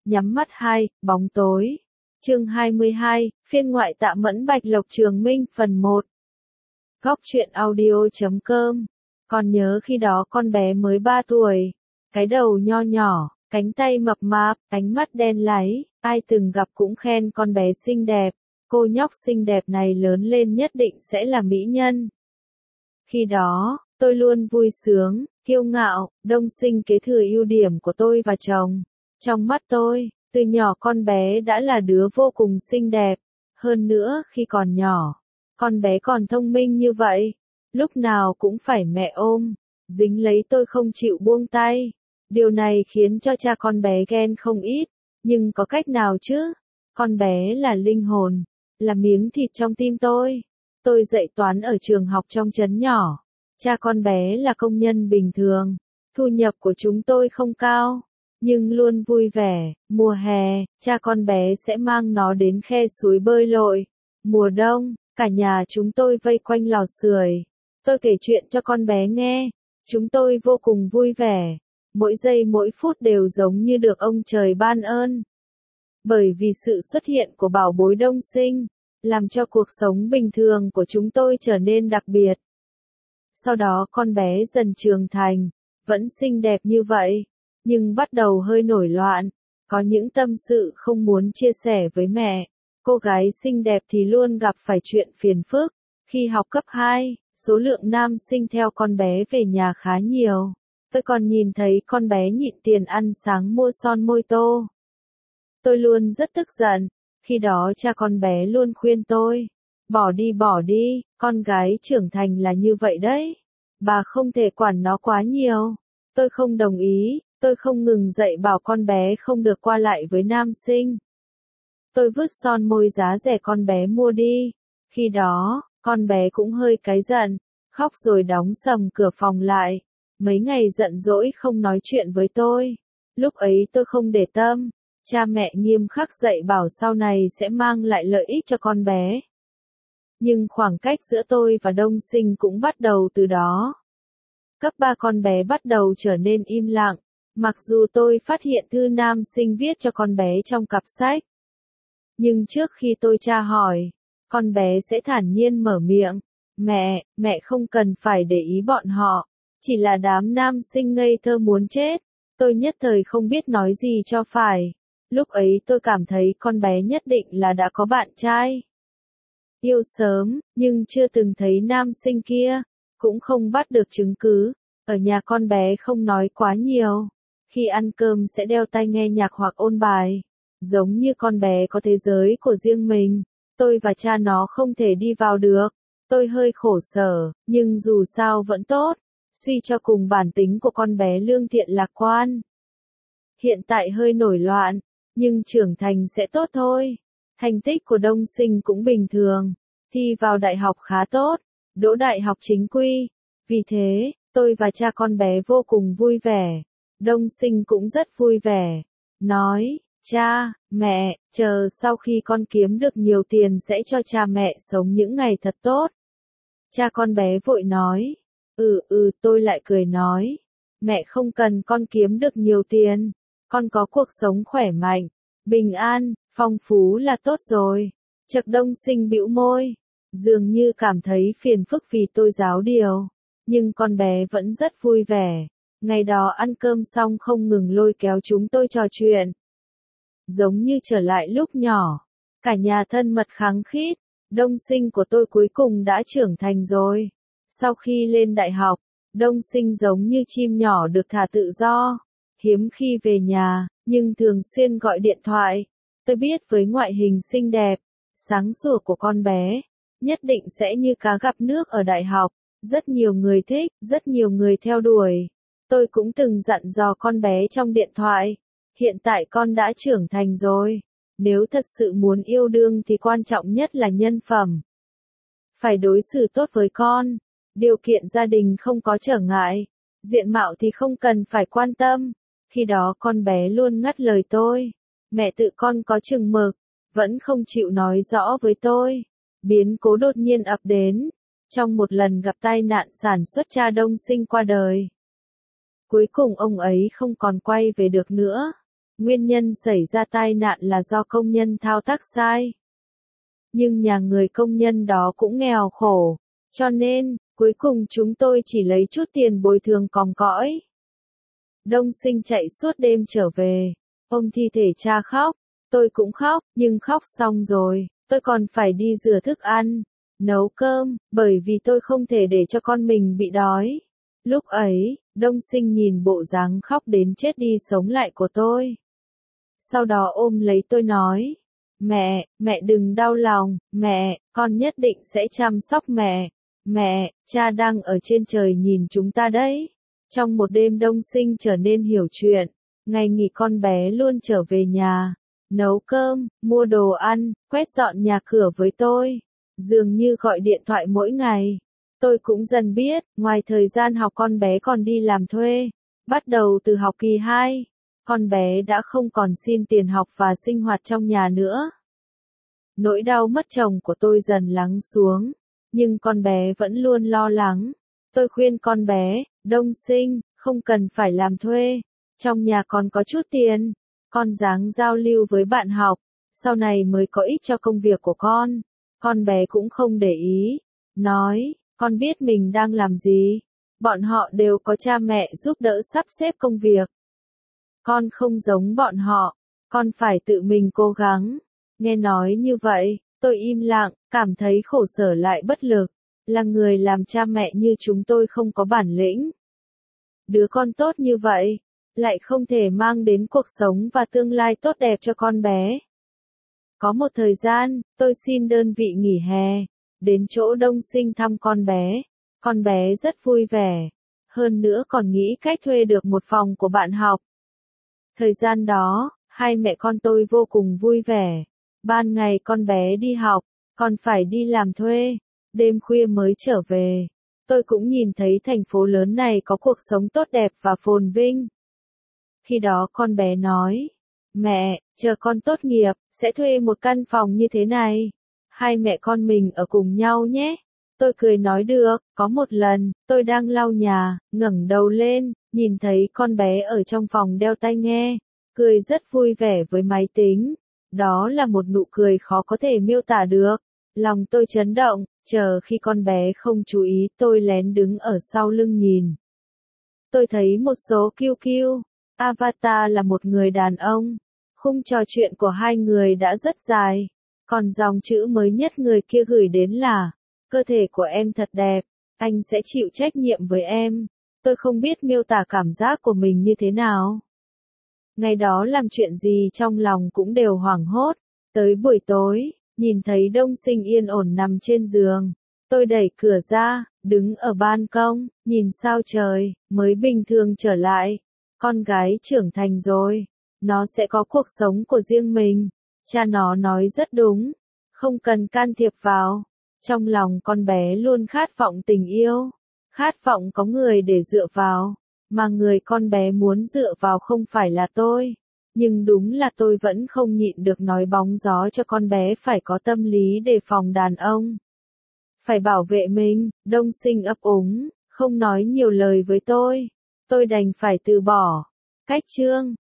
Nhắm mắt 2, bóng tối. Chương 22, phiên ngoại Tạ Mẫn Bạch Lộc Trường Minh, phần 1. Góc truyện audio.com. Còn nhớ khi đó con bé mới 3 tuổi, cái đầu nho nhỏ, cánh tay mập mạp, ánh mắt đen láy, ai từng gặp cũng khen con bé xinh đẹp, cô nhóc xinh đẹp này lớn lên nhất định sẽ là mỹ nhân. Khi đó, tôi luôn vui sướng, kiêu ngạo, Đông Sinh kế thừa ưu điểm của tôi và chồng. Trong mắt tôi, từ nhỏ con bé đã là đứa vô cùng xinh đẹp. Hơn nữa khi còn nhỏ, con bé còn thông minh như vậy. Lúc nào cũng phải mẹ ôm, dính lấy tôi không chịu buông tay. Điều này khiến cho cha con bé ghen không ít. Nhưng có cách nào chứ? Con bé là linh hồn, là miếng thịt trong tim tôi. Tôi dạy toán ở trường học trong trấn nhỏ. Cha con bé là công nhân bình thường. Thu nhập của chúng tôi không cao, nhưng luôn vui vẻ. Mùa hè, cha con bé sẽ mang nó đến khe suối bơi lội. Mùa đông, cả nhà chúng tôi vây quanh lò sưởi. Tôi kể chuyện cho con bé nghe. Chúng tôi vô cùng vui vẻ. Mỗi giây mỗi phút đều giống như được ông trời ban ơn. Bởi vì sự xuất hiện của bảo bối Đông Sinh, làm cho cuộc sống bình thường của chúng tôi trở nên đặc biệt. Sau đó con bé dần trưởng thành, vẫn xinh đẹp như vậy, nhưng bắt đầu hơi nổi loạn, có những tâm sự không muốn chia sẻ với mẹ. Cô gái xinh đẹp thì luôn gặp phải chuyện phiền phức. Khi học cấp 2, số lượng nam sinh theo con bé về nhà khá nhiều. Tôi còn nhìn thấy con bé nhịn tiền ăn sáng mua son môi tô. Tôi luôn rất tức giận. Khi đó cha con bé luôn khuyên tôi, bỏ đi, con gái trưởng thành là như vậy đấy. Bà không thể quản nó quá nhiều. Tôi không đồng ý, tôi không ngừng dạy bảo con bé không được qua lại với nam sinh. Tôi vứt son môi giá rẻ con bé mua đi. Khi đó, con bé cũng hơi cáy giận, khóc rồi đóng sầm cửa phòng lại. Mấy ngày giận dỗi không nói chuyện với tôi. Lúc ấy tôi không để tâm. Cha mẹ nghiêm khắc dạy bảo sau này sẽ mang lại lợi ích cho con bé. Nhưng khoảng cách giữa tôi và Đông Sinh cũng bắt đầu từ đó. Cấp 3 con bé bắt đầu trở nên im lặng, mặc dù tôi phát hiện thư nam sinh viết cho con bé trong cặp sách. Nhưng trước khi tôi tra hỏi, con bé sẽ thản nhiên mở miệng, mẹ không cần phải để ý bọn họ, chỉ là đám nam sinh ngây thơ muốn chết. Tôi nhất thời không biết nói gì cho phải. Lúc ấy tôi cảm thấy con bé nhất định là đã có bạn trai. Yêu sớm, nhưng chưa từng thấy nam sinh kia, cũng không bắt được chứng cứ. Ở nhà con bé không nói quá nhiều. Khi ăn cơm sẽ đeo tai nghe nhạc hoặc ôn bài. Giống như con bé có thế giới của riêng mình. Tôi và cha nó không thể đi vào được. Tôi hơi khổ sở, nhưng dù sao vẫn tốt. Suy cho cùng bản tính của con bé lương thiện lạc quan. Hiện tại hơi nổi loạn, nhưng trưởng thành sẽ tốt thôi. Thành tích của Đông Sinh cũng bình thường. Thi vào đại học khá tốt, đỗ đại học chính quy. Vì thế, tôi và cha con bé vô cùng vui vẻ. Đông Sinh cũng rất vui vẻ. Nói, cha, mẹ, chờ sau khi con kiếm được nhiều tiền sẽ cho cha mẹ sống những ngày thật tốt. Cha con bé vội nói, tôi lại cười nói, mẹ không cần con kiếm được nhiều tiền, con có cuộc sống khỏe mạnh, bình an, phong phú là tốt rồi. Chợt Đông Sinh bĩu môi, dường như cảm thấy phiền phức vì tôi giáo điều, nhưng con bé vẫn rất vui vẻ. Ngày đó ăn cơm xong không ngừng lôi kéo chúng tôi trò chuyện. Giống như trở lại lúc nhỏ, cả nhà thân mật khăng khít. Đông Sinh của tôi cuối cùng đã trưởng thành rồi. Sau khi lên đại học, Đông Sinh giống như chim nhỏ được thả tự do, hiếm khi về nhà, nhưng thường xuyên gọi điện thoại. Tôi biết với ngoại hình xinh đẹp, sáng sủa của con bé, nhất định sẽ như cá gặp nước ở đại học. Rất nhiều người thích, rất nhiều người theo đuổi. Tôi cũng từng dặn dò con bé trong điện thoại. Hiện tại con đã trưởng thành rồi. Nếu thật sự muốn yêu đương thì quan trọng nhất là nhân phẩm. Phải đối xử tốt với con. Điều kiện gia đình không có trở ngại. Diện mạo thì không cần phải quan tâm. Khi đó con bé luôn ngắt lời tôi. Mẹ tự con có chừng mực. Vẫn không chịu nói rõ với tôi. Biến cố đột nhiên ập đến. Trong một lần gặp tai nạn sản xuất cha Đông Sinh qua đời. Cuối cùng ông ấy không còn quay về được nữa. Nguyên nhân xảy ra tai nạn là do công nhân thao tác sai. Nhưng nhà người công nhân đó cũng nghèo khổ, cho nên, cuối cùng chúng tôi chỉ lấy chút tiền bồi thường còm cõi. Đông Sinh chạy suốt đêm trở về, ôm thi thể cha khóc, tôi cũng khóc, nhưng khóc xong rồi, tôi còn phải đi rửa thức ăn, nấu cơm, bởi vì tôi không thể để cho con mình bị đói. Lúc ấy, Đông Sinh nhìn bộ dáng khóc đến chết đi sống lại của tôi. Sau đó ôm lấy tôi nói, mẹ đừng đau lòng, mẹ, con nhất định sẽ chăm sóc mẹ, cha đang ở trên trời nhìn chúng ta đấy. Trong một đêm Đông Sinh trở nên hiểu chuyện, ngày nghỉ con bé luôn trở về nhà, nấu cơm, mua đồ ăn, quét dọn nhà cửa với tôi, dường như gọi điện thoại mỗi ngày. Tôi cũng dần biết, ngoài thời gian học con bé còn đi làm thuê, bắt đầu từ học kỳ 2, con bé đã không còn xin tiền học và sinh hoạt trong nhà nữa. Nỗi đau mất chồng của tôi dần lắng xuống, nhưng con bé vẫn luôn lo lắng. Tôi khuyên con bé, Đông Sinh, không cần phải làm thuê, trong nhà còn có chút tiền, con ráng giao lưu với bạn học, sau này mới có ích cho công việc của con. Con bé cũng không để ý, nói, con biết mình đang làm gì, bọn họ đều có cha mẹ giúp đỡ sắp xếp công việc. Con không giống bọn họ, con phải tự mình cố gắng. Nghe nói như vậy, tôi im lặng, cảm thấy khổ sở lại bất lực, là người làm cha mẹ như chúng tôi không có bản lĩnh. Đứa con tốt như vậy, lại không thể mang đến cuộc sống và tương lai tốt đẹp cho con bé. Có một thời gian, tôi xin đơn vị nghỉ hè, đến chỗ Đông Sinh thăm con bé rất vui vẻ, hơn nữa còn nghĩ cách thuê được một phòng của bạn học. Thời gian đó, hai mẹ con tôi vô cùng vui vẻ, ban ngày con bé đi học, còn phải đi làm thuê, đêm khuya mới trở về. Tôi cũng nhìn thấy thành phố lớn này có cuộc sống tốt đẹp và phồn vinh. Khi đó con bé nói, mẹ, chờ con tốt nghiệp, sẽ thuê một căn phòng như thế này. Hai mẹ con mình ở cùng nhau nhé. Tôi cười nói được, có một lần, tôi đang lau nhà, ngẩng đầu lên, nhìn thấy con bé ở trong phòng đeo tai nghe, cười rất vui vẻ với máy tính. Đó là một nụ cười khó có thể miêu tả được. Lòng tôi chấn động, chờ khi con bé không chú ý tôi lén đứng ở sau lưng nhìn. Tôi thấy một số QQ, avatar là một người đàn ông. Khung trò chuyện của hai người đã rất dài. Còn dòng chữ mới nhất người kia gửi đến là, cơ thể của em thật đẹp, anh sẽ chịu trách nhiệm với em. Tôi không biết miêu tả cảm giác của mình như thế nào. Ngày đó làm chuyện gì trong lòng cũng đều hoảng hốt. Tới buổi tối, nhìn thấy Đông Sinh yên ổn nằm trên giường. Tôi đẩy cửa ra, đứng ở ban công, nhìn sao trời, mới bình thường trở lại. Con gái trưởng thành rồi, nó sẽ có cuộc sống của riêng mình. Cha nó nói rất đúng, không cần can thiệp vào. Trong lòng con bé luôn khát vọng tình yêu, khát vọng có người để dựa vào, mà người con bé muốn dựa vào không phải là tôi. Nhưng đúng là tôi vẫn không nhịn được nói bóng gió cho con bé phải có tâm lý đề phòng đàn ông. Phải bảo vệ mình, Đông Sinh ấp úng, không nói nhiều lời với tôi. Tôi đành phải từ bỏ. Cách chương